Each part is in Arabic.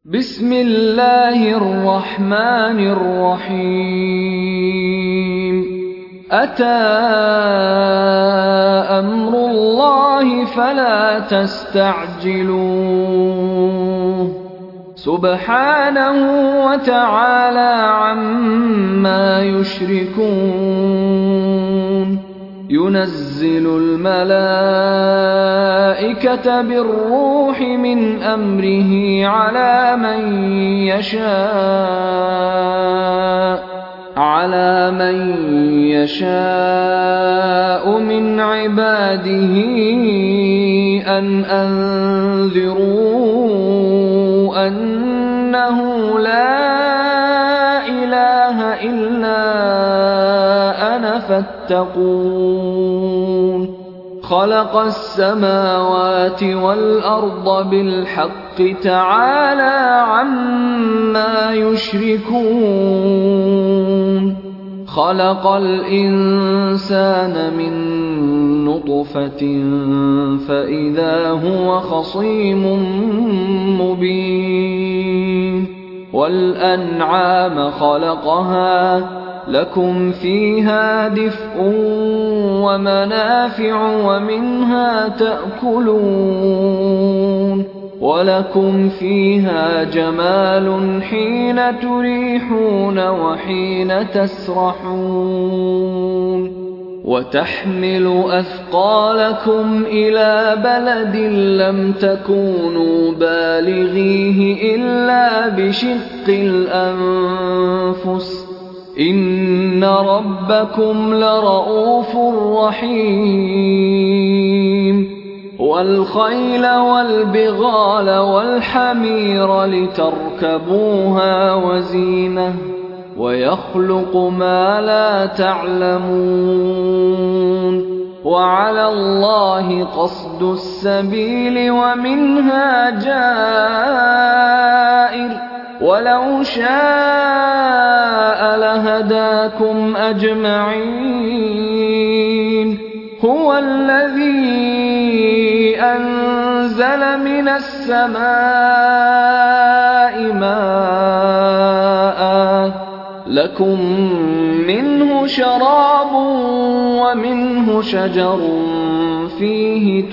بسم الله الرحمن الرحيم أتى أمر الله فلا تستعجلوه سبحانه وتعالى عما يشركون ينزل الملائكة بالروح من أمره على من يشاء من عباده أن أنذروا أنه لا إله إلا أنا فاتقون خلق السماوات والأرض بالحق تعالى عما يشركون خلق الإنسان من نطفة فإذا هو خصيم مبين والأنعام خلقها لكم فيها دفء ومنافع ومنها تأكلون ولكم فيها جمال حين تريحون وحين تسرحون وتحمل أثقالكم إلى بلد لم تكونوا بالغيه إلا بشق الأنفس إن ربكم لرءوف رحيم والخيل والبغال والحمير لتركبوها وزينة ويخلق ما لا تعلمون وعلى الله قصد السبيل ومنها جائر ولو شاء لهداكم أجمعين هو الذي أنزل من السماء ماء لكم منه شراب ومنه شجر فيه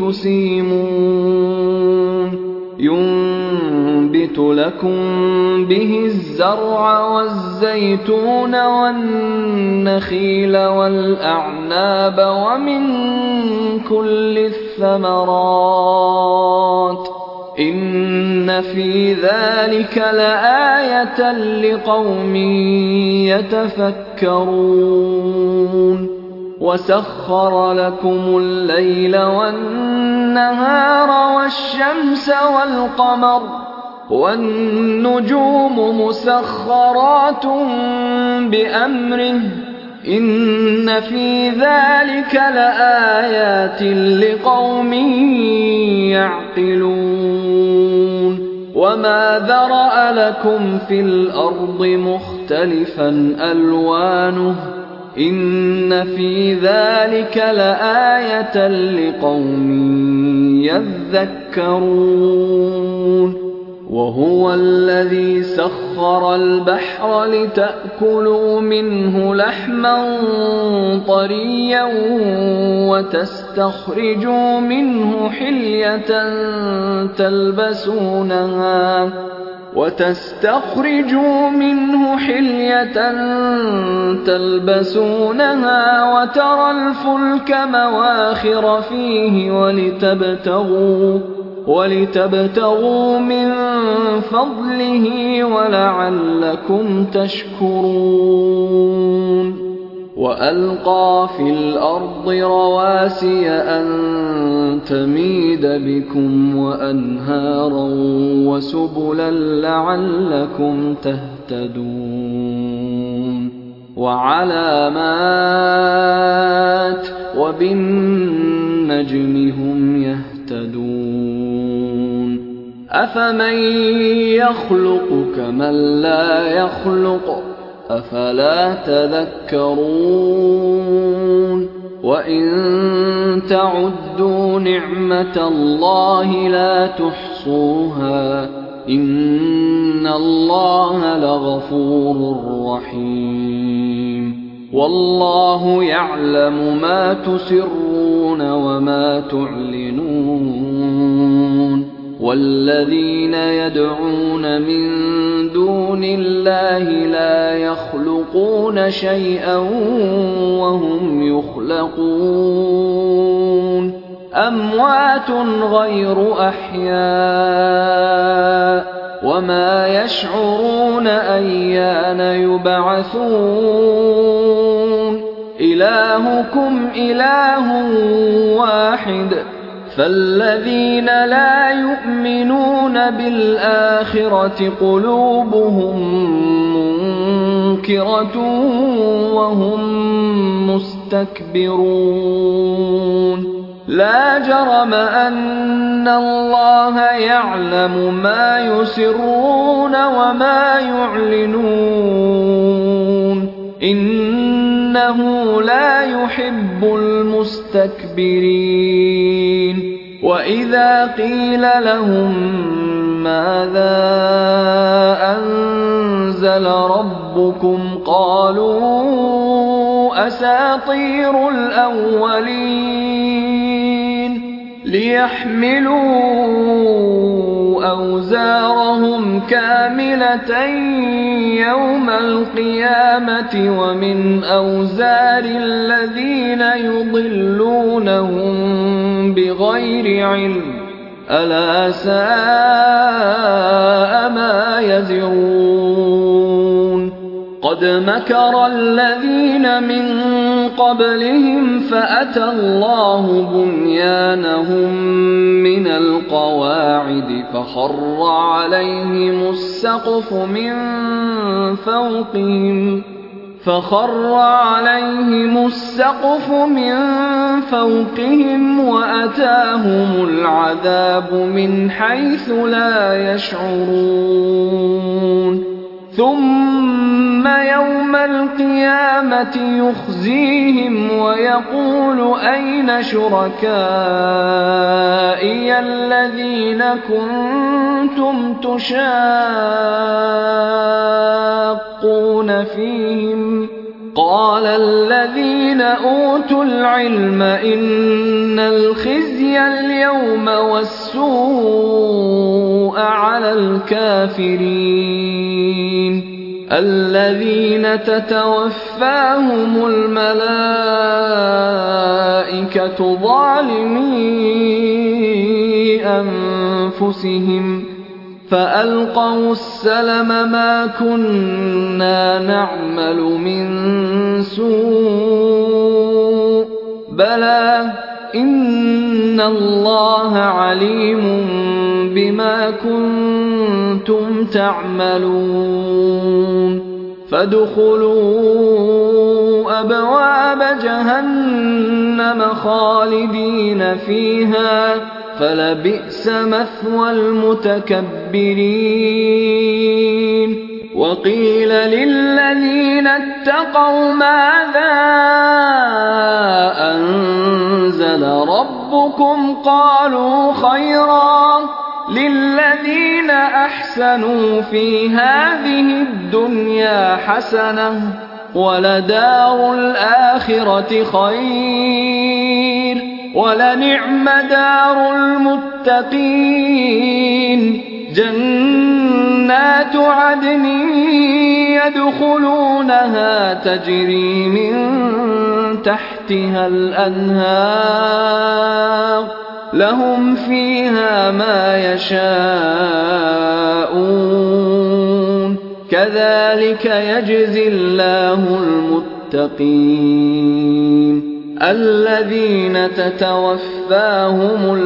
تسيمون ينبت لكم به الزرع والزيتون والنخيل والأعناب ومن كل الثمرات إن في ذلك لآية لقوم يتفكرون وسخر لكم الليل والنهار والشمس والقمر والنجوم مسخرات بأمره إن في ذلك لآيات لقوم يعقلون وما ذرأ لكم في الأرض مختلفا ألوانه إن في ذلك لآية لقوم يذكرون وهو الذي سخر البحر لتأكلوا منه لحما طريا وتستخرجوا منه حلية تلبسونها وترى الفلك مواخر فيه ولتبتغوا من فضله ولعلكم تشكرون وألقى في الأرض رواسي أن تميد بكم وأنهارا وسبلا لعلكم تهتدون وعلامات وبالنجم هم يهتدون أفمن يخلق كمن لا يخلق أفلا تذكرون وإن تعدوا نعمة الله لا تحصوها إن إِنَّ اللَّهَ لَغَفُورٌ رَّحِيمٌ وَاللَّهُ يَعْلَمُ مَا تُسِرُّونَ وَمَا تُعْلِنُونَ وَالَّذِينَ يَدْعُونَ مِن دُونِ اللَّهِ لَا يَخْلُقُونَ شَيْئًا وَهُمْ يُخْلَقُونَ أَمْوَاتٌ غَيْرُ أَحْيَاءٍ وَمَا يَشْعُرُونَ أَيَّانَ يُبْعَثُونَ إِلَٰهُكُمْ إِلَٰهٌ وَاحِدٌ فَالَّذِينَ لَا يُؤْمِنُونَ بِالْآخِرَةِ قُلُوبُهُم مُّنكِرَةٌ وَهُم مُّسْتَكْبِرُونَ لَا جَرَمَ أَنَّ اللَّهَ يَعْلَمُ مَا يُسِرُّونَ وَمَا يُعْلِنُونَ إِنَّهُ لا يُحِبُّ الْمُسْتَكْبِرِينَ وَإِذَا قِيلَ لَهُم مَّاذَا أَنزَلَ رَبُّكُمْ قَالُوا أَسَاطِيرُ الْأَوَّلِينَ لِيَحْمِلُوا أَوْزَارَهُمْ كَامِلَةً يَوْمَ الْقِيَامَةِ وَمِنْ أَوْزَارِ الَّذِينَ يُضِلُّونَهُم بِغَيْرِ عِلْمٍ أَلَا سَاءَ مَا يَزِرُونَ قَدْ مَكَرَ الَّذِينَ مِن قَبْلِهِمْ فَأَتَى اللَّهُ بُنْيَانَهُم مِّنَ الْقَوَاعِدِ فَخَرَّ عَلَيْهِمُ السَّقْفُ مِن فَوْقِهِمْ وَأَتَاهُمُ الْعَذَابُ مِنْ حَيْثُ لَا يَشْعُرُونَ ثُمَّ يَوْمَ الْقِيَامَةِ يُخْزِيهِمْ وَيَقُولُ أَيْنَ شُرَكَائِيَ الَّذِينَ كُنتُمْ تُشَاقُّونَ فِيهِمْ قَالَ الَّذِينَ أُوتُوا الْعِلْمَ إِنَّ الْخِزْيَ الْيَوْمَ وَالسُّوءَ عَلَى الْكَافِرِينَ الَّذِينَ تَتَوَفَّاهُمُ الْمَلَائِكَةُ ظَالِمِي أَنفُسِهِمْ فَأَلْقَوْا السَّلَمَ مَا كُنَّا نَعْمَلُ مِن سُوءٍ بَلَىٰ إِنَّ اللَّهَ عَلِيمٌ بِمَا كُنتُمْ تَعْمَلُونَ فَادْخُلُوا أَبْوَابَ جَهَنَّمَ خَالِدِينَ فِيهَا فَلَبِئْسَ مَثْوَى الْمُتَكَبِّرِينَ وَقِيلَ لِلَّذِينَ اتَّقَوْا مَاذَا أَنزَلَ رَبُّكُمْ قَالُوا خَيْرًا لِلَّذِينَ أَحْسَنُوا فِي هَٰذِهِ الدُّنْيَا حَسَنَةٌ وَلَدَارُ الْآخِرَةِ خَيْرٌ وَلَنِعْمَ دَارُ الْمُتَّقِينَ جَنَّاتُ عَدْنٍ يَدْخُلُونَهَا تَجْرِي مِن تَحْتِهَا الْأَنْهَارُ لَهُمْ فِيهَا مَا يَشَاءُونَ كَذَٰلِكَ يَجْزِي اللَّهُ الْمُتَّقِينَ الَّذِينَ تَتَوَفَّاهُمُ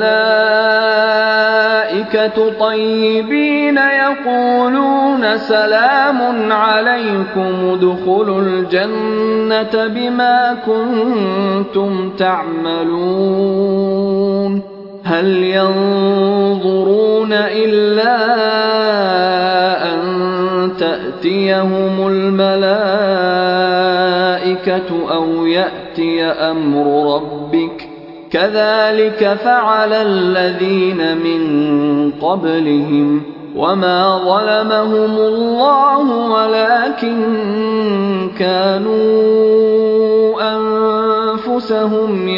الْمَلَائِكَةُ طَيِّبِينَ يَقُولُونَ سَلَامٌ عَلَيْكُمُ ادْخُلُوا الْجَنَّةَ بِمَا كُنتُمْ تَعْمَلُونَ هَلْ يَنظُرُونَ إِلَّا أَن تَأْتِيَهُمُ الْمَلَائِكَةُ أَوْ يَأْتِيَ أَمْرُ رَبِّكَ كَذَٰلِكَ فَعَلَ الَّذِينَ مِن قَبْلِهِمْ وما ظلمهم الله ولكن كانوا أنفسهم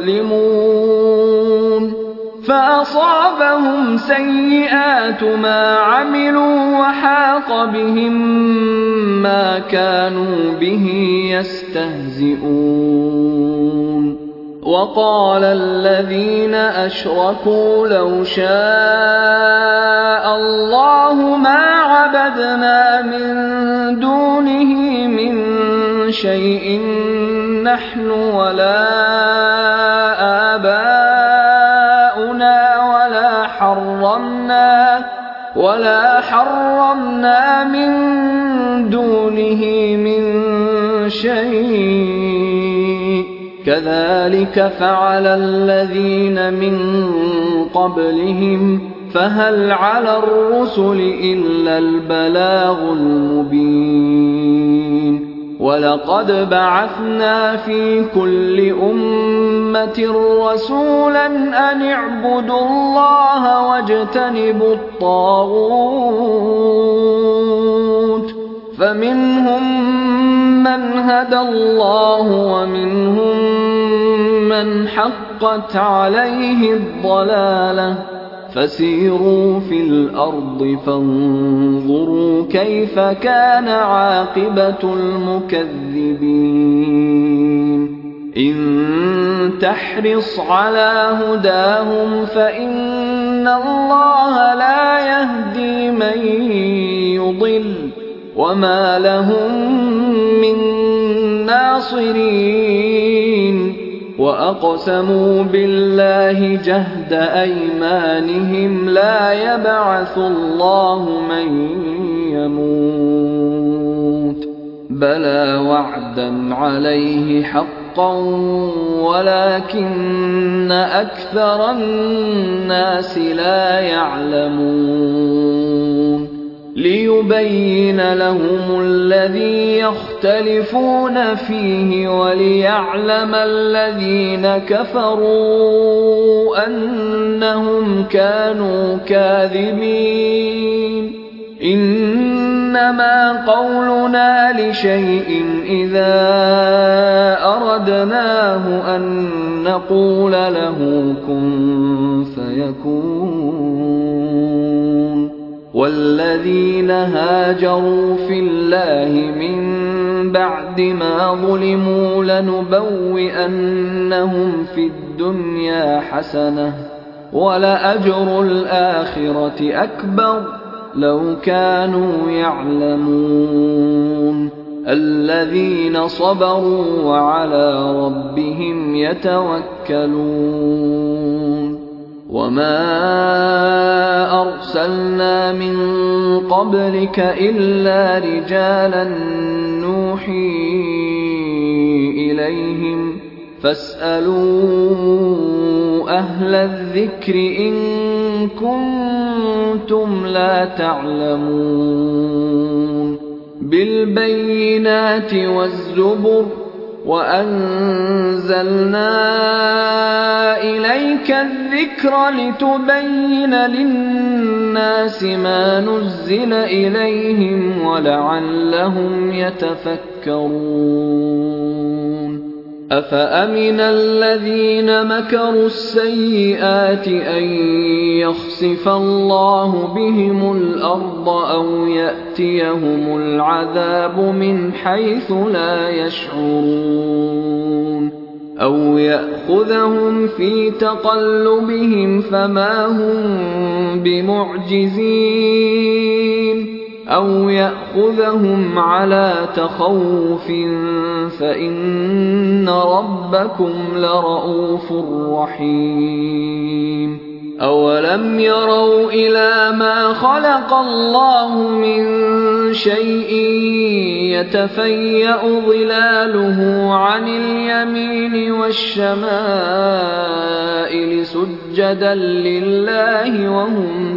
يظلمون فأصابهم سيئات ما عملوا وحاق بهم ما كانوا به يستهزئون وقال الذين أشركوا لو شاء الله ما عبدنا من دونه من شيء نحن ولا آباؤنا ولا حرمنا من دونه من شيء كذلك فعل الذين من قبلهم فهل على الرسل إلا البلاغ المبين ولقد بعثنا في كل أمة رسولا أن اعبدوا الله واجتنبوا الطاغوت فمنهم من هدى الله ومنهم من حقت عليه الضلالة فسيروا في الأرض فانظروا كيف كان عاقبة المكذبين إن تحرص على هداهم فإن الله لا يهدي من يضل وما لهم من ناصرين وأقسموا بالله جهد أيمانهم لا يبعث الله من يموت بلى وعدا عليه حقا ولكن أكثر الناس لا يعلمون ليبين لهم الذي يختلفون فيه وليعلم الذين كفروا أنهم كانوا كاذبين إنما قولنا لشيء إذا أردناه أن نقول له كن فيكون والذين هاجروا في الله من بعد ما ظلموا لنبوئنهم في الدنيا حسنة ولأجر الآخرة أكبر لو كانوا يعلمون الذين صبروا وعلى ربهم يتوكلون وما أرسلنا من قبلك إلا رجالا نوحي إليهم فاسألوا أهل الذكر إن كنتم لا تعلمون بالبينات والزبر وأنزلنا إليك الذكر لتبين للناس ما نزل إليهم ولعلهم يتفكرون أفأمن الذين مكروا السيئات أن يخسف الله بهم الأرض أو يأتيهم العذاب من حيث لا يشعرون أو يأخذهم في تقلبهم فما هم بمعجزين أو يأخذهم على تخوف فإن ربكم لرءوف رحيم أولم يروا إلى ما خلق الله من شيء يتفيأ ظلاله عن اليمين والشمائل سجدا لله وهم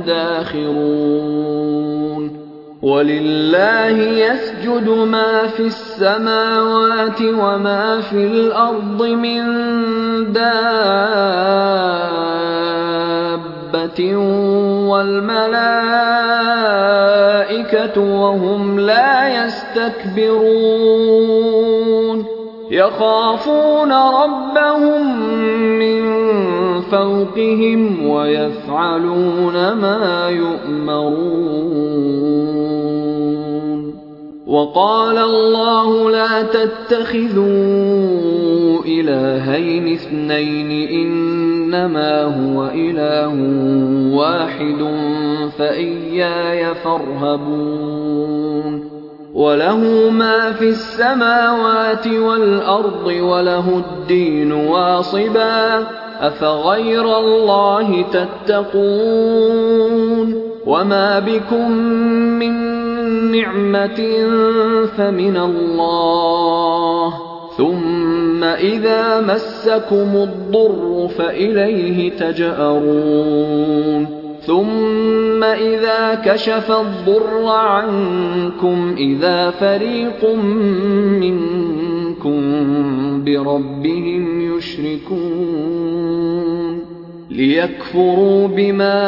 داخرون ولله يسجد ما في السماوات وما في الأرض من دابة دَابَّةٍ وَالْمَلَائِكَةُ وَهُمْ لَا يَسْتَكْبِرُونَ يَخَافُونَ رَبَّهُم مِّن فَوْقِهِمْ وَيَفْعَلُونَ مَا يُؤْمَرُونَ وَقَالَ اللَّهُ لَا تَتَّخِذُوا إِلَٰهَيْنِ اثْنَيْنِ إِنَّمَا هُوَ إِلَٰهٌ وَاحِدٌ فَإِيَّايَ فَارْهَبُونِ وَلَهُ مَا فِي السَّمَاوَاتِ وَالْأَرْضِ وَلَهُ الدِّينُ وَاصِبًا أَفَغَيْرَ اللَّهِ تَتَّقُونَ وَمَا بِكُم مِّن نِّعْمَةٍ فَمِنَ اللَّهِ ثُمَّ إِذَا مَسَّكُمُ الضُّرُّ فَإِلَيْهِ تَجْأَرُونَ ثُمَّ إِذَا كَشَفَ الضُّرَّ عَنكُمْ إِذَا فَرِيقٌ مِّنكُم بِرَبِّهِمْ يُشْرِكُونَ لِيَكْفُرُوا بِمَا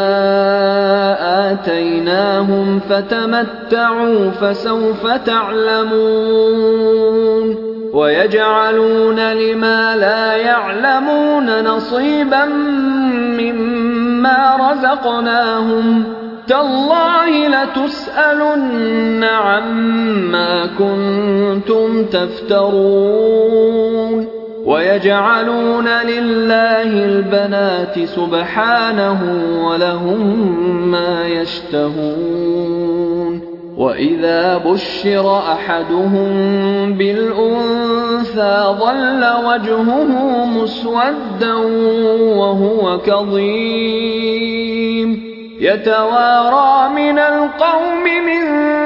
آتَيْنَاهُمْ فَتَمَتَّعُوا فَسَوْفَ تَعْلَمُونَ وَيَجْعَلُونَ لِمَا لَا يَعْلَمُونَ نَصِيبًا مِّمَّا رَزَقْنَاهُمْ تَاللَّهِ لَتُسْأَلُنَّ عَمَّا كُنتُمْ تَفْتَرُونَ وَيَجْعَلُونَ لِلَّهِ الْبَنَاتِ سُبْحَانَهُ وَلَهُم مَّا يَشْتَهُونَ وَإِذَا بُشِّرَ أَحَدُهُم بِالْأُنثَىٰ ظَلَّ وَجْهُهُ مُسْوَدًّا وَهُوَ كَظِيمٌ يَتَوَارَىٰ مِنَ الْقَوْمِ مِن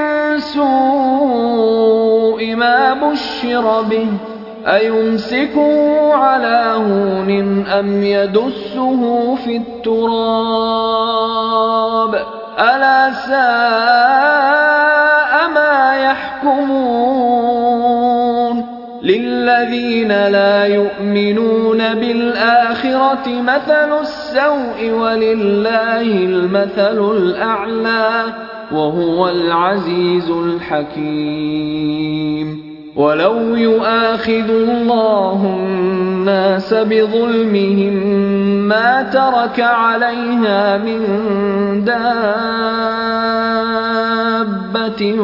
سُوءِ مَا بُشِّرَ بِهِ أَيُمْسِكُهُ عَلَىٰ هُونٍ أَمْ يَدُسُّهُ فِي التُّرَابِ أَلَا سَاءَ مَا يَحْكُمُونَ لِلَّذِينَ لَا يُؤْمِنُونَ بِالْآخِرَةِ مَثَلُ السَّوْءِ وَلِلَّهِ الْمَثَلُ الْأَعْلَىٰ وَهُوَ الْعَزِيزُ الْحَكِيمُ وَلَوْ يُؤَاخِذُ اللَّهُ النَّاسَ بِظُلْمِهِم مَّا تَرَكَ عَلَيْهَا مِن دَابَّةٍ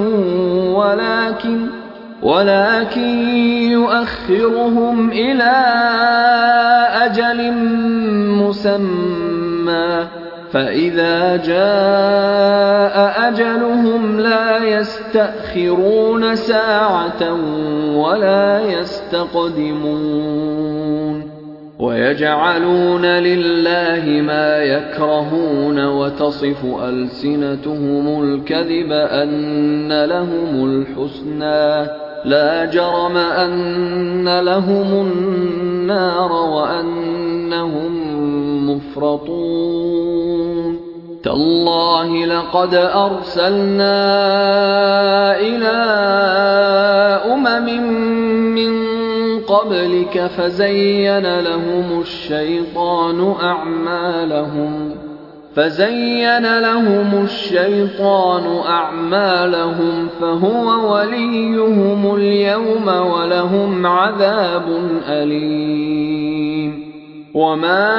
وَلَٰكِن يُؤَخِّرُهُمْ إِلَىٰ أَجَلٍ مُّسَمًّى فَإِذَا جَاءَ أَجَلُهُمْ لَا يَسْتَأْخِرُونَ سَاعَةً وَلَا يَسْتَقْدِمُونَ وَيَجْعَلُونَ لِلَّهِ مَا يَكْرَهُونَ وَتَصِفُ أَلْسِنَتُهُمُ الْكَذِبَ أَنَّ لَهُمُ الْحُسْنَىٰ لَا جَرَمَ أَنَّ لَهُمُ النَّارَ وَأَنَّهُم مُّفْرَطُونَ تَاللَّهِ لَقَدْ أَرْسَلْنَا إِلَىٰ أُمَمٍ مِّن قَبْلِكَ فَزَيَّنَ لَهُمُ الشَّيْطَانُ أَعْمَالَهُمْ فَهُوَ وَلِيُّهُمُ الْيَوْمَ وَلَهُمْ عَذَابٌ أَلِيمٌ وَمَا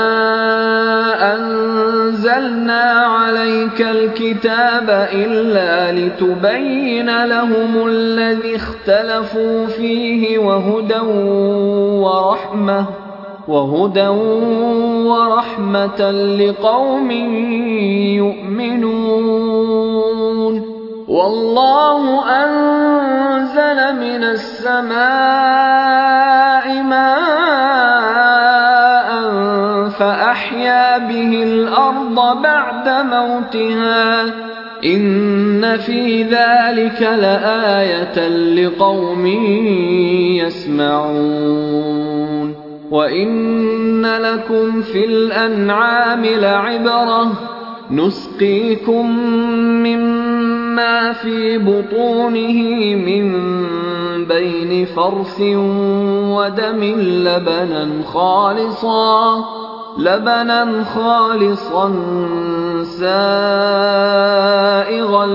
أَنزَلْنَا عَلَيْكَ الْكِتَابَ إِلَّا لِتُبَيِّنَ لَهُمُ الَّذِي اخْتَلَفُوا فِيهِ وَهُدًى وَرَحْمَةً لِّقَوْمٍ يُؤْمِنُونَ وَاللَّهُ أَنزَلَ مِنَ السَّمَاءِ مَاءً فَأَحْيَا بِهِ الْأَرْضَ بَعْدَ مَوْتِهَا ۚ إِنَّ فِي ذَٰلِكَ لَآيَةً لِّقَوْمٍ يَسْمَعُونَ وَإِنَّ لَكُمْ فِي الْأَنْعَامِ لَعِبْرَةً نُّسْقِيكُم مِّمَّا فِي بُطُونِهِ مِن بَيْنِ فَرْثٍ وَدَمٍ لَّبَنًا خَالِصًا لبنا خالصا سائغا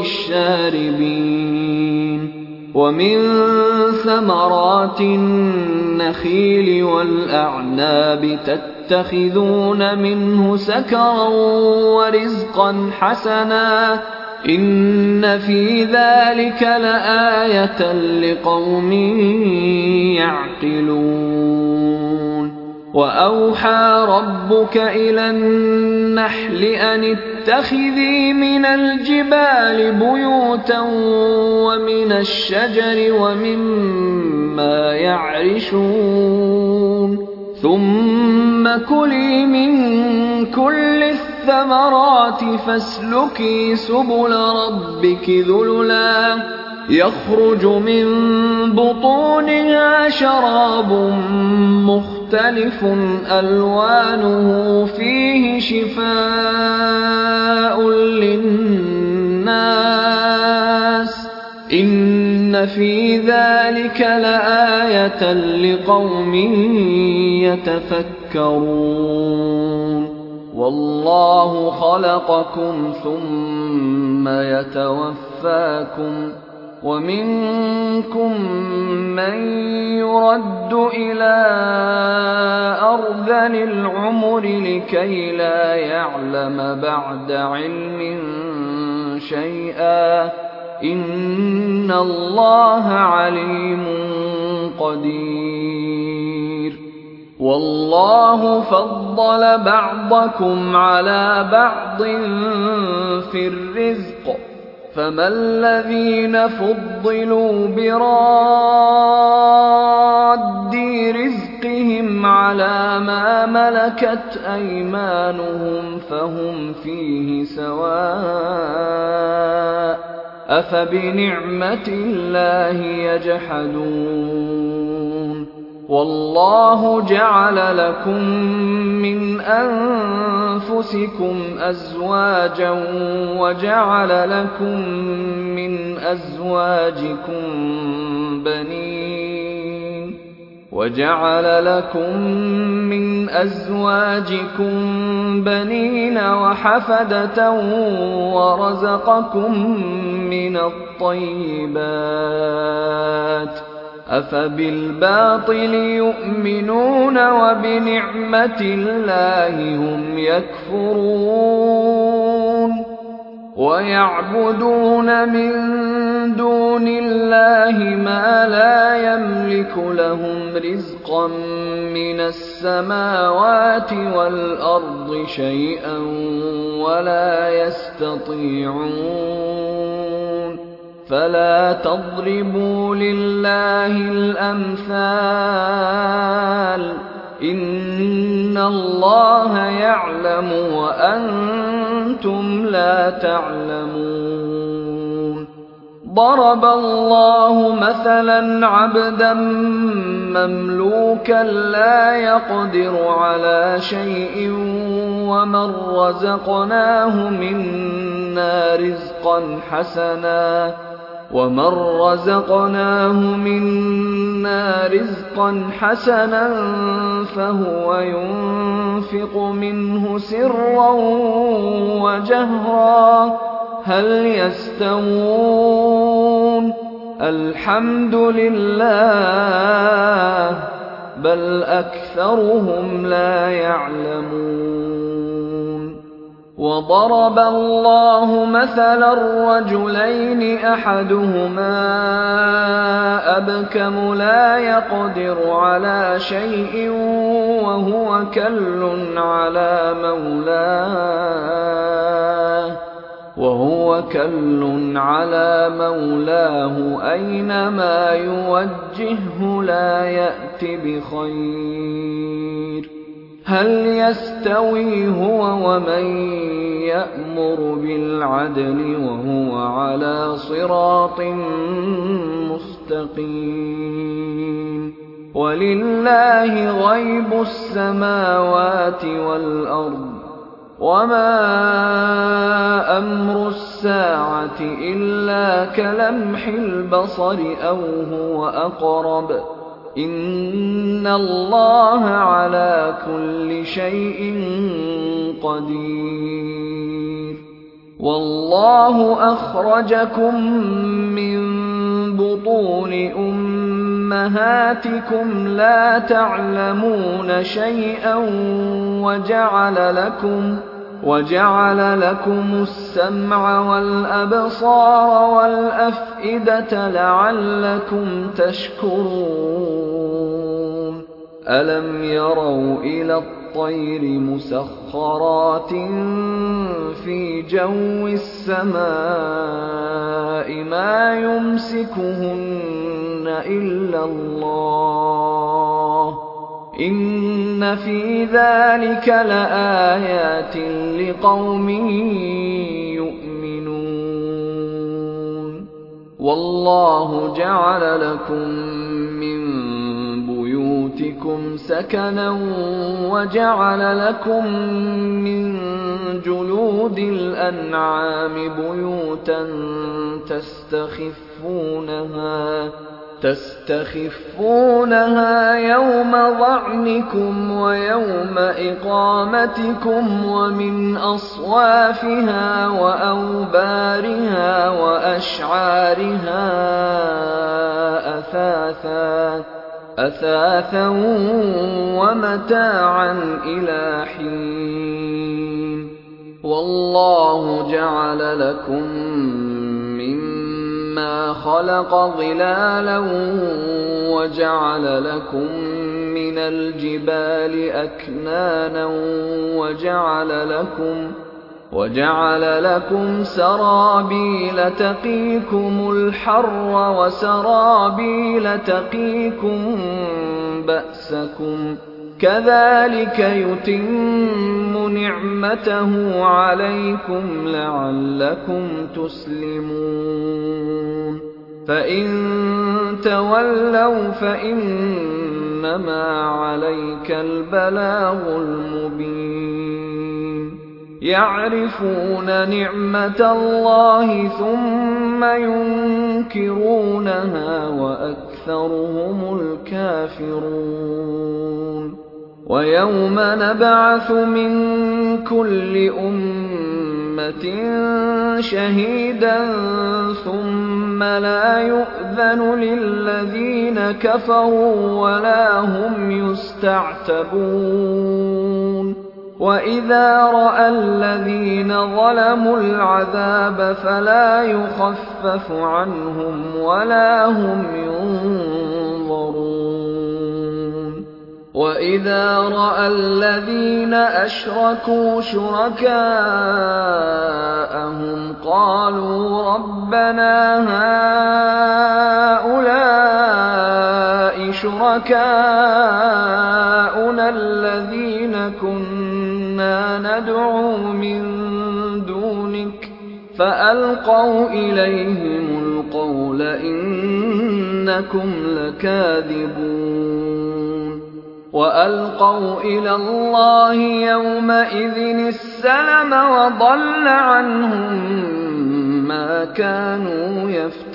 للشاربين ومن ثمرات النخيل والأعناب تتخذون منه سكرا ورزقا حسنا إن في ذلك لآية لقوم يعقلون وأوحى ربك إلى النحل أن اتخذي من الجبال بيوتا ومن الشجر ومما يعرشون ثم كلي من كل الثمرات فاسلكي سبل ربك ذللا يخرج من بطونها شراب مختلف ألوانه فيه شفاء للناس إن في ذلك لآية لقوم يتفكرون والله خلقكم ثم يتوفاكم ومنكم من يرد إلى أرذل العمر لكي لا يعلم بعد علم شيئا إن الله عليم قدير والله فضل بعضكم على بعض في الرزق فما الذين فضلوا براد رزقهم على ما ملكت أيمانهم فهم فيه سواء أفبنعمة الله يجحدون والله جعل لكم من أنفسكم أزواجا وجعل لكم من أزواجكم بنين وحفدة ورزقكم من الطيبات أفبالباطل يؤمنون وبنعمة الله هم يكفرون ويعبدون من دون الله ما لا يملك لهم رزقا من السماوات والأرض شيئا ولا يستطيعون فلا تضربوا لله الأمثال إن الله يعلم وأنتم لا تعلمون ضرب الله مثلا عبدا مملوكا لا يقدر على شيء ومن رزقناه منا رزقا حسنا فهو ينفق منه سرا وجهرا هل يستوون الحمد لله بل أكثرهم لا يعلمون وضرب الله مثلا رجلين أحدهما أبكم لا يقدر على شيء وهو كل على مولاه أينما يوجهه لا يأت بخير هل يستوي هو ومن يأمر بالعدل وهو على صراط مستقيم ولله غيب السماوات والأرض وما أمر الساعة إلا كلمح البصر أو هو أقرب إِنَّ اللَّهَ عَلَى كُلِّ شَيْءٍ قَدِيرٌ وَاللَّهُ أَخْرَجَكُم مِّن بُطُونِ أُمَّهَاتِكُمْ لَا تَعْلَمُونَ شَيْئًا وَجَعَلَ لَكُمُ السَّمْعَ وَالْأَبْصَارَ وَالْأَفْئِدَةَ لَعَلَّكُمْ تَشْكُرُونَ أَلَمْ يَرَوْا إِلَى الطَّيْرِ مُسَخَّرَاتٍ فِي جَوِّ السَّمَاءِ مَا يُمْسِكُهُنَّ إِلَّا اللَّهُ ۗ إِنَّ فِي ذَلِكَ لَآيَاتٍ لِقَوْمٍ يُؤْمِنُونَ وَاللَّهُ جَعَلَ لَكُم مِّن بُيُوتِكُمْ سَكَنًا وَجَعَلَ لَكُم مِّن جُلُودِ الْأَنْعَامِ بُيُوتًا تستخفونها يوم ظعنكم ويوم إقامتكم ومن أصوافها وأوبارها وأشعارها أثاثا ومتاعا إلى حين والله جعل لكم مما خلق ظلالا وجعل لكم من الجبال أكنانا وجعل لكم سرابيل تقيكم الحر وسرابيل تقيكم بأسكم كذلك يتم نعمته عليكم لعلكم تسلمون فإن تولوا فإنما عليك البلاغ المبين يعرفون نعمة الله ثم ينكرونها وأكثرهم الكافرون ويوم نبعث من كل أمة شهيدا ثم لا يؤذن للذين كفروا ولا هم يستعتبون وإذا رأى الذين ظلموا العذاب فلا يخفف عنهم ولا هم ينظرون وإذا رأى الذين أشركوا شركاءهم قالوا ربنا هؤلاء شركاؤنا الذين كنا ندعو من دونك فألقوا إليهم القول إنكم لكاذبون وألقوا إلى الله يومئذ السلم وضل عنهم ما كانوا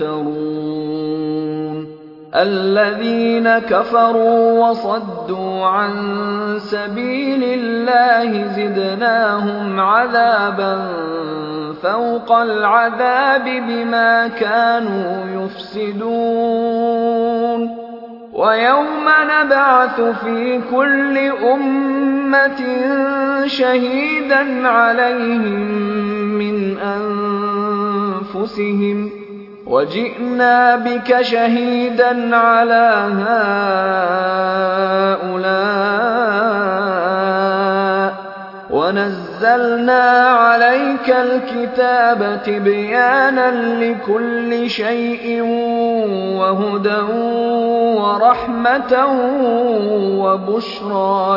يفترون الذين كفروا وصدوا عن سبيل الله زدناهم عذابا فوق العذاب بما كانوا يفسدون ويوم نبعث في كل أمة شهيدا عليهم من أنفسهم وجئنا بك شهيدا على هؤلاء ونزلنا عليك الكتاب تبيانا لكل شيء وهدى ورحمة وبشرى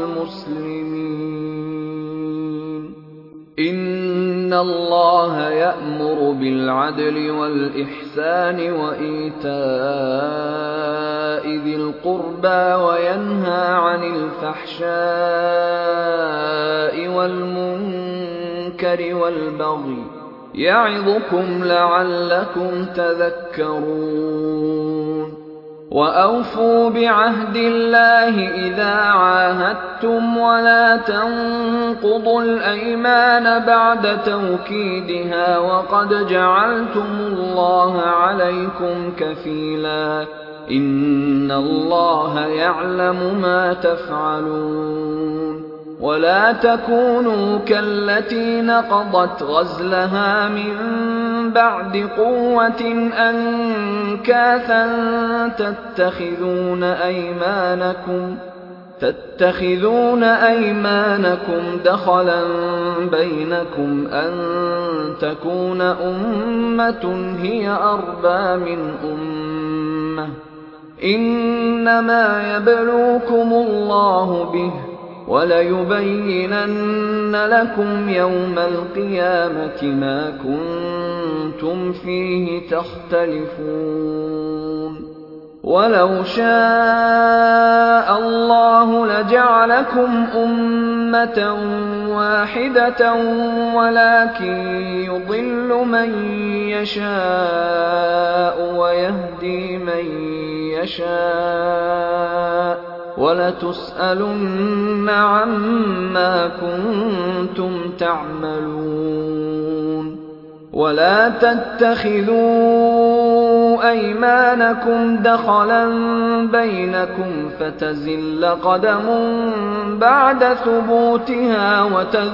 للمسلمين إن الله يأمر بالعدل والإحسان وإيتاء ذي القربى وينهى عن الفحشاء والمنكر والبغي يعظكم لعلكم تذكرون وَأَوْفُوا بِعَهْدِ اللَّهِ إِذَا عَاهَدتُّمْ وَلَا تَنقُضُوا الْأَيْمَانَ بَعْدَ تَوْكِيدِهَا وَقَدْ جَعَلْتُمُ اللَّهَ عَلَيْكُمْ كَفِيلًا إِنَّ اللَّهَ يَعْلَمُ مَا تَفْعَلُونَ وَلَا تَكُونُوا كَالَّتِي نَقَضَتْ غَزْلَهَا مِن بَعْدِ قُوَّةٍ أَنكَاثًا تَتَّخِذُونَ أَيْمَانَكُمْ دَخَلًا بَيْنَكُمْ أَن تَكُونَ أُمَّةٌ هِيَ أَرْبَىٰ مِنْ أُمَّةٍ ۚ إِنَّمَا يَبْلُوكُمُ اللَّهُ بِهِ ۚ وَلَيُبَيِّنَنَّ لَكُمْ يَوْمَ الْقِيَامَةِ مَا كُنتُمْ فِيهِ تَخْتَلِفُونَ وَلَوْ شَاءَ اللَّهُ لَجَعَلَكُمْ أُمَّةً وَاحِدَةً وَلَٰكِن يُضِلُّ مَن يَشَاءُ وَيَهْدِي مَن يَشَاءُ ۚ وَلَتُسْأَلُنَّ عَمَّا كُنتُمْ تَعْمَلُونَ وَلَا تَتَّخِذُوا أَيْمَانَكُمْ دَخَلًا بَيْنَكُمْ فَتَزِلَّ قَدَمٌ بَعْدَ ثُبُوتِهَا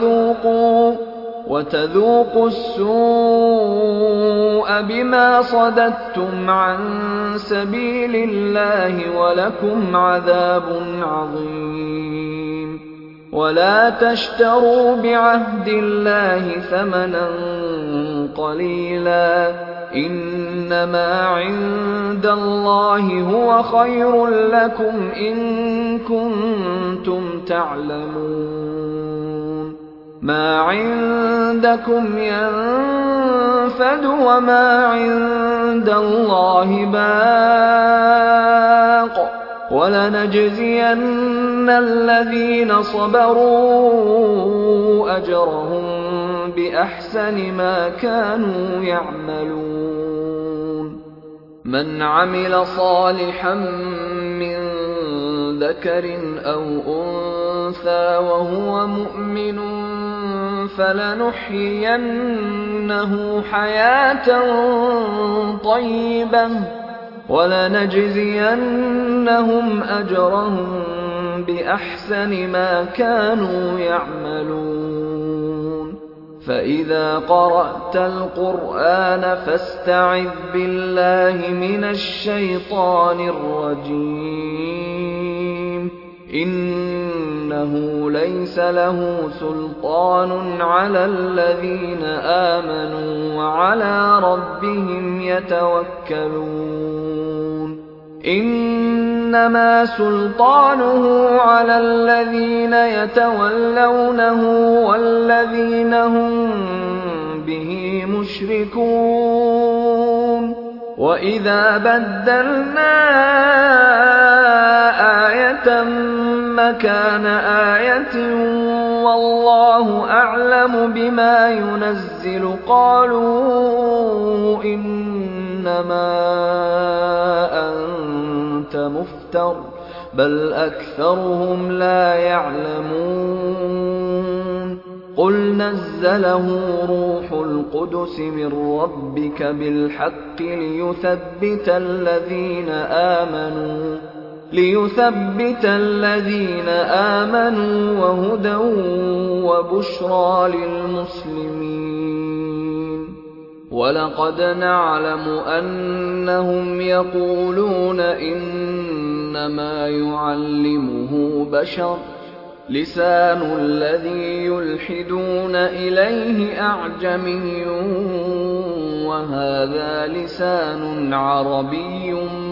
وَتَذُوقُوا السُّوءَ بِمَا صَدَدتُّمْ عَن سَبِيلِ اللَّهِ وَلَكُمْ عَذَابٌ عَظِيمٌ وَلَا تَشْتَرُوا بِعَهْدِ اللَّهِ ثَمَنًا قَلِيلًا ۚ إِنَّمَا عِندَ اللَّهِ هُوَ خَيْرٌ لَّكُمْ إِن كُنتُمْ تَعْلَمُونَ مَا عِندَكُمْ يَنفَدُ وَمَا عِندَ اللَّهِ بَاقٍ ۗ وَلَنَجْزِيَنَّ الَّذِينَ صَبَرُوا أَجْرَهُم بِأَحْسَنِ مَا كَانُوا يَعْمَلُونَ مَنْ عَمِلَ صَالِحًا مِّن ذَكَرٍ أَوْ أُنثَىٰ وَهُوَ مُؤْمِنٌ فَلَنُحْيِيَنَّهُ حَيَاةً طَيِّبَةً وَلَنَجْزِيَنَّهُمْ أَجْرَهُم بِأَحْسَنِ مَا كَانُوا يَعْمَلُونَ فَإِذَا قَرَأْتَ الْقُرْآنَ فَاسْتَعِذْ بِاللَّهِ مِنَ الشَّيْطَانِ الرَّجِيمِ إِنَّهُ لَيْسَ لَهُ سُلْطَانٌ عَلَى الَّذِينَ آمَنُوا وَعَلَىٰ رَبِّهِمْ يَتَوَكَّلُونَ إِنَّمَا سُلْطَانُهُ عَلَى الَّذِينَ يَتَوَلَّوْنَهُ وَالَّذِينَ هُم بِهِ مُشْرِكُونَ وَإِذَا بَدَّلْنَا آيَةً مَّكَانَ آيَةٍ وَاللَّهُ أَعْلَمُ بِمَا يُنَزِّلُ قَالُوا إِنَّمَا أَنتَ مُفْتَرٍ ۚ بَلْ أَكْثَرُهُمْ لَا يَعْلَمُونَ قُلْ نَزَّلَهُ رُوحُ الْقُدُسِ مِن رَّبِّكَ بِالْحَقِّ لِيُثَبِّتَ الَّذِينَ آمَنُوا وَهُدًى وَبُشْرَىٰ لِلْمُسْلِمِينَ وَلَقَدْ نَعْلَمُ أَنَّهُمْ يَقُولُونَ إِنَّمَا يُعَلِّمُهُ بَشَرٌ ۗ لِّسَانُ الَّذِي يُلْحِدُونَ إِلَيْهِ أَعْجَمِيٌّ وَهَٰذَا لِسَانٌ عَرَبِيٌّ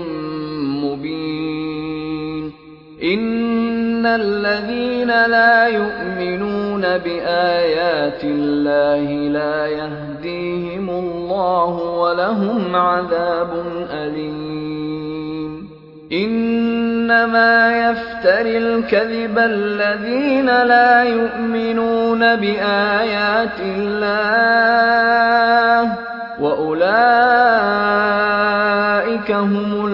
مُّبِينٌ إِنَّ الَّذِينَ لَا يُؤْمِنُونَ بِآيَاتِ اللَّهِ لَا يَهْدِيهِمُ اللَّهُ وَلَهُمْ عَذَابٌ أَلِيمٌ إِنَّمَا يَفْتَرِي الْكَذِبَ الَّذِينَ لَا يُؤْمِنُونَ بِآيَاتِ اللَّهِ ۖ وَأُولَٰئِكَ أولئك هم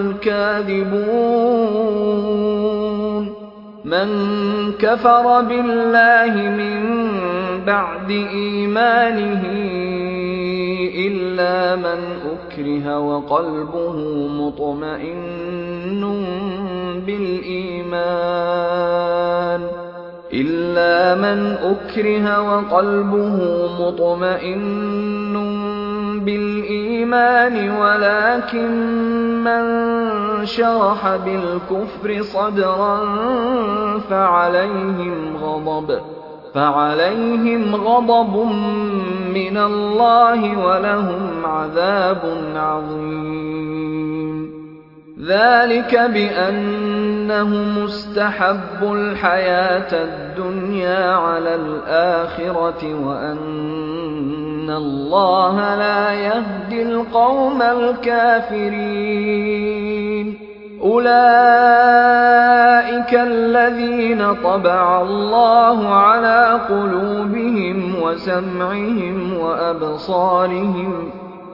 الكاذبون من كفر بالله من بعد إيمانه إلا من أكره وقلبه مطمئن بالإيمان ولكن من شرح بالكفر صدرا فعليهم غضب من الله ولهم عذاب عظيم ذلك بأنهم استحبوا الحياة الدنيا على الآخرة وأن الله لا يهدي القوم الكافرين أولئك الذين طبع الله على قلوبهم وسمعهم وأبصارهم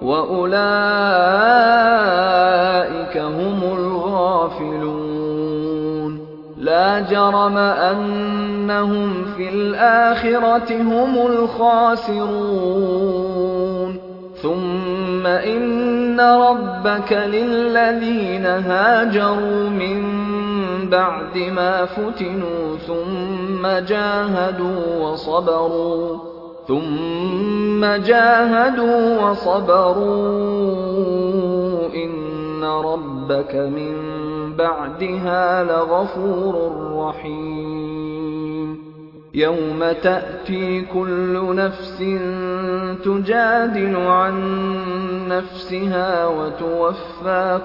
وأولئك هم الغافلون لا جرم أنهم في الآخرة هم الخاسرون ثم إن ربك للذين هاجروا من بعد ما فتنوا ثم جاهدوا وصبروا إن ربك من بعدها لغفور رحيم يوم تأتي كل نفس تجادل عن نفسها وتوفى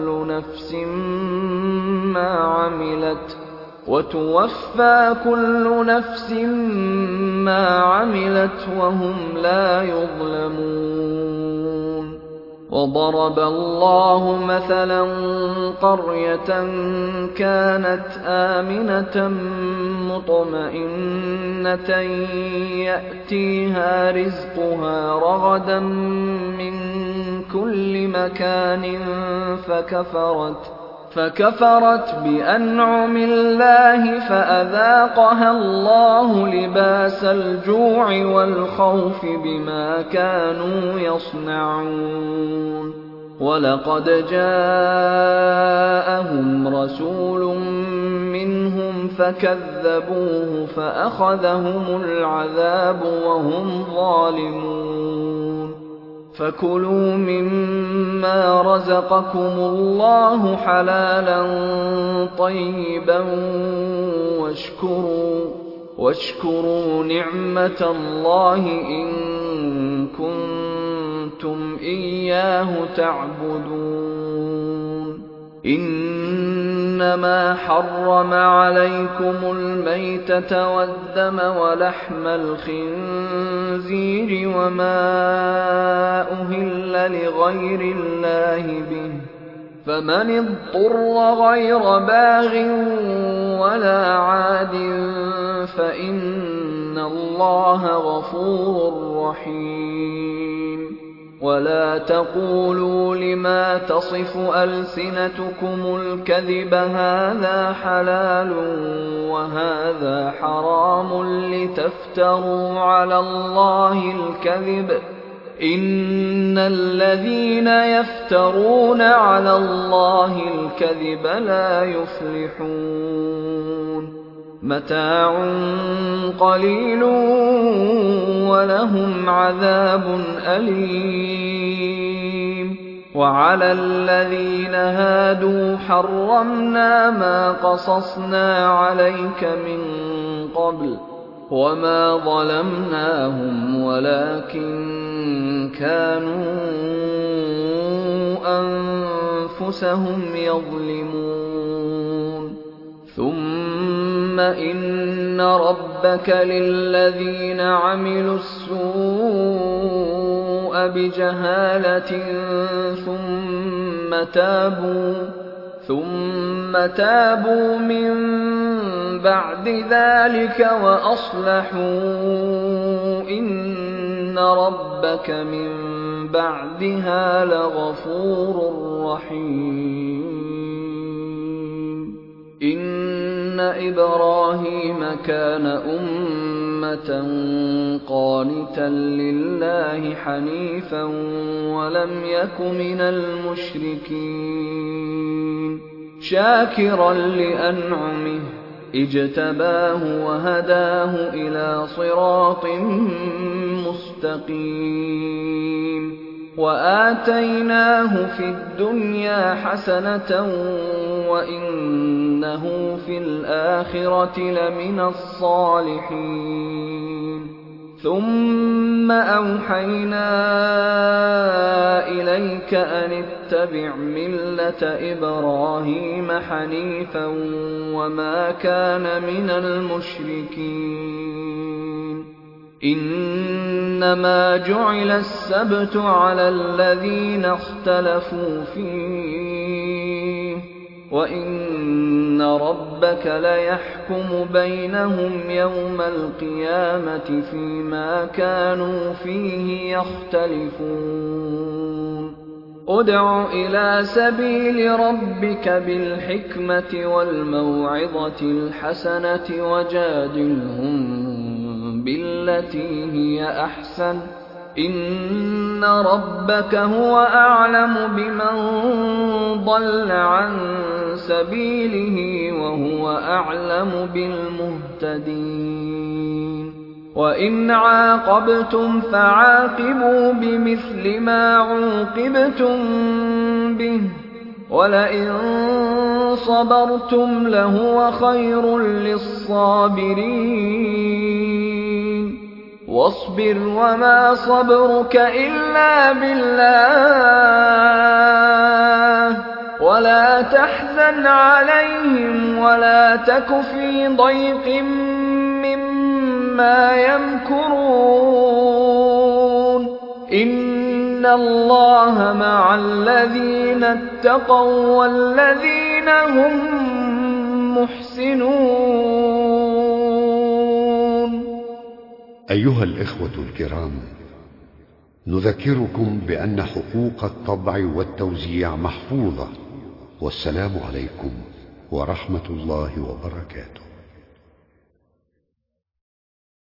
كل نفس ما عملت وهم لا يظلمون وضرب الله مثلا قرية كانت آمنة مطمئنة يأتيها رزقها رغدا من كل مكان فكفرت بأنعم الله فأذاقها الله لباس الجوع والخوف بما كانوا يصنعون ولقد جاءهم رسول منهم فكذبوه فأخذهم العذاب وهم ظالمون فكلوا مما رزقكم الله حلالا طيبا واشكروا نعمة الله إن كنتم إياه تعبدون إنما حرم عليكم الميتة والدم ولحم الخنزير وما أهل لغير الله به فمن اضطر غير باغ ولا عاد فإن الله غفور رحيم ولا تقولوا لما تصف ألسنتكم الكذب هذا حلال وهذا حرام لتفتروا على الله الكذب إن الذين يفترون على الله الكذب لا يفلحون متاع قليل ولهم عذاب أليم وعلى الذين هادوا حرمنا ما قصصنا عليك من قبل وما ظلمناهم ولكن كانوا أنفسهم يظلمون ثم إن ربك للذين عملوا السوء بجهالة ثم تابوا من بعد ذلك وأصلحوا إن ربك من بعدها لغفور رحيم. إن إبراهيم كان أمة قانتا لله حنيفا ولم يك من المشركين شاكرا لأنعمه اجتباه وهداه إلى صراط مستقيم وآتيناه في الدنيا حسنة وإنه في الآخرة لمن الصالحين. ثم أوحينا إليك أن اتبع ملة إبراهيم حنيفا وما كان من المشركين. إنما جعل السبت على الذين اختلفوا فيه وإن ربك ليحكم بينهم يوم القيامة فيما كانوا فيه يختلفون. ادع إلى سبيل ربك بالحكمة والموعظة الحسنة وجادلهم بالتي هي أحسن إن ربك هو أعلم بمن ضل عن سبيله وهو أعلم بالمهتدين. وإن عاقبتم فعاقبوا بمثل ما عوقبتم به ولئن صبرتم لهو خير للصابرين. واصبر وما صبرك إلا بالله ولا تحزن عليهم ولا تك في ضيق مما يمكرون. إن الله مع الذين اتقوا والذين هم محسنون. أيها الإخوة الكرام، نذكركم بأن حقوق الطبع والتوزيع محفوظة. والسلام عليكم ورحمة الله وبركاته.